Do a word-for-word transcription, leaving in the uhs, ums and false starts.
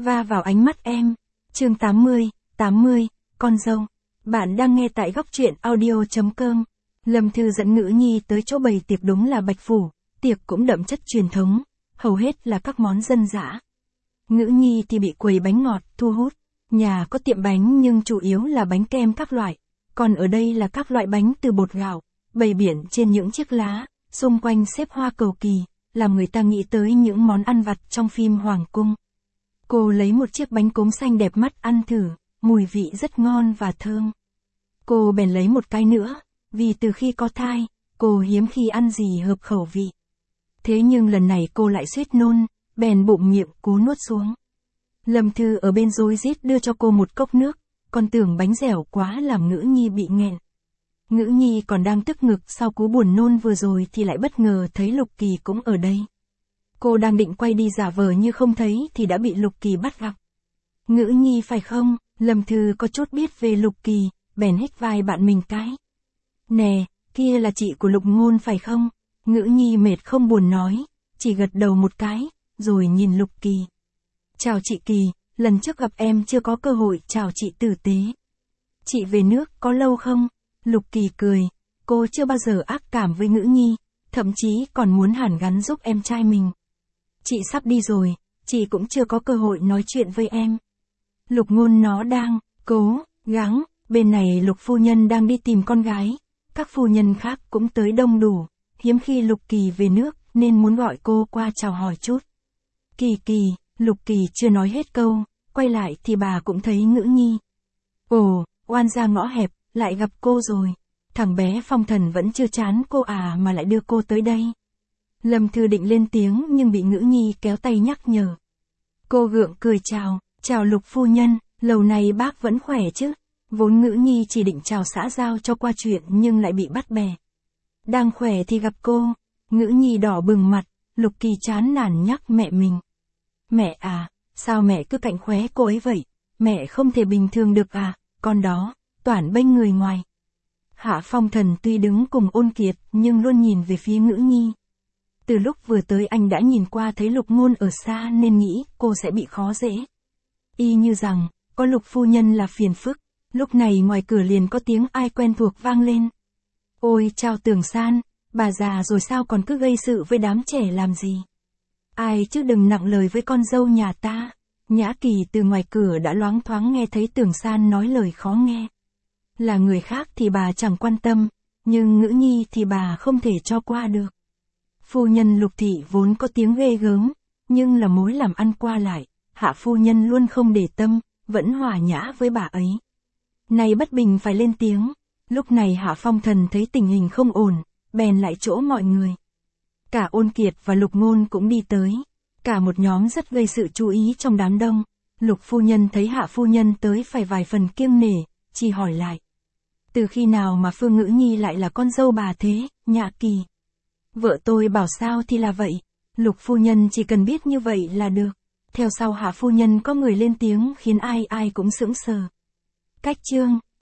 va vào ánh mắt em. Chương tám mươi, tám mươi, con dâu. Bạn đang nghe tại góc truyện audio chấm com. Lâm Thư dẫn Ngữ Nhi tới chỗ bày tiệc đúng là Bạch Phủ, tiệc cũng đậm chất truyền thống, hầu hết là các món dân dã. Ngữ Nhi thì bị quầy bánh ngọt thu hút, nhà có tiệm bánh nhưng chủ yếu là bánh kem các loại, còn ở đây là các loại bánh từ bột gạo, bày biển trên những chiếc lá, xung quanh xếp hoa cầu kỳ, làm người ta nghĩ tới những món ăn vặt trong phim Hoàng Cung. Cô lấy một chiếc bánh cốm xanh đẹp mắt ăn thử, mùi vị rất ngon và thơm. Cô bèn lấy một cái nữa, vì từ khi có thai, cô hiếm khi ăn gì hợp khẩu vị. Thế nhưng lần này cô lại suýt nôn, bèn bụng miệng cố nuốt xuống. Lâm Thư ở bên rối rít đưa cho cô một cốc nước, còn tưởng bánh dẻo quá làm Ngữ Nhi bị nghẹn. Ngữ Nhi còn đang tức ngực sau cú buồn nôn vừa rồi thì lại bất ngờ thấy Lục Kỳ cũng ở đây. Cô đang định quay đi giả vờ như không thấy thì đã bị Lục Kỳ bắt gặp. Ngữ Nhi phải không? Lâm Thư có chút biết về Lục Kỳ, bèn hít vai bạn mình cái. Nè, kia là chị của Lục Ngôn phải không? Ngữ Nhi mệt không buồn nói, chỉ gật đầu một cái, rồi nhìn Lục Kỳ. Chào chị Kỳ, lần trước gặp em chưa có cơ hội chào chị tử tế. Chị về nước có lâu không? Lục Kỳ cười, cô chưa bao giờ ác cảm với Ngữ Nhi, thậm chí còn muốn hàn gắn giúp em trai mình. Chị sắp đi rồi, chị cũng chưa có cơ hội nói chuyện với em. Lục Ngôn nó đang, cố, gắng, bên này Lục phu nhân đang đi tìm con gái, các phu nhân khác cũng tới đông đủ, hiếm khi Lục Kỳ về nước nên muốn gọi cô qua chào hỏi chút. Kỳ Kỳ, Lục Kỳ chưa nói hết câu, quay lại thì bà cũng thấy Ngữ Nhi. Ồ, oan ra ngõ hẹp, lại gặp cô rồi. Thằng bé Phong Thần vẫn chưa chán cô à mà lại đưa cô tới đây. Lâm Thư định lên tiếng nhưng bị Ngữ Nhi kéo tay nhắc nhở. Cô gượng cười chào, chào Lục phu nhân, lâu nay bác vẫn khỏe chứ. Vốn Ngữ Nhi chỉ định chào xã giao cho qua chuyện nhưng lại bị bắt bè. Đang khỏe thì gặp cô. Ngữ Nhi đỏ bừng mặt, Lục Kỳ chán nản nhắc mẹ mình. Mẹ à, sao mẹ cứ cạnh khóe cô ấy vậy? Mẹ không thể bình thường được à, con đó, toản bênh người ngoài. Hạ Phong Thần tuy đứng cùng Ôn Kiệt nhưng luôn nhìn về phía Ngữ Nhi. Từ lúc vừa tới anh đã nhìn qua thấy Lục Ngôn ở xa nên nghĩ cô sẽ bị khó dễ. Y như rằng, có Lục phu nhân là phiền phức, lúc này ngoài cửa liền có tiếng ai quen thuộc vang lên. Ôi chào Tưởng San, bà già rồi sao còn cứ gây sự với đám trẻ làm gì? Ai chứ đừng nặng lời với con dâu nhà ta. Nhã Kỳ từ ngoài cửa đã loáng thoáng nghe thấy Tưởng San nói lời khó nghe. Là người khác thì bà chẳng quan tâm, nhưng Ngữ Nhi thì bà không thể cho qua được. Phu nhân Lục thị vốn có tiếng ghê gớm, nhưng là mối làm ăn qua lại, Hạ phu nhân luôn không để tâm, vẫn hòa nhã với bà ấy. Này bất bình phải lên tiếng, lúc này Hạ Phong Thần thấy tình hình không ổn, bèn lại chỗ mọi người. Cả Ôn Kiệt và Lục Ngôn cũng đi tới, cả một nhóm rất gây sự chú ý trong đám đông. Lục phu nhân thấy Hạ phu nhân tới phải vài phần kiêng nể, chỉ hỏi lại. Từ khi nào mà Phương Ngữ Nhi lại là con dâu bà thế, Nhã Kỳ? Vợ tôi bảo sao thì là vậy, Lục phu nhân chỉ cần biết như vậy là được. Theo sau Hạ phu nhân có người lên tiếng khiến ai ai cũng sững sờ. Cách chương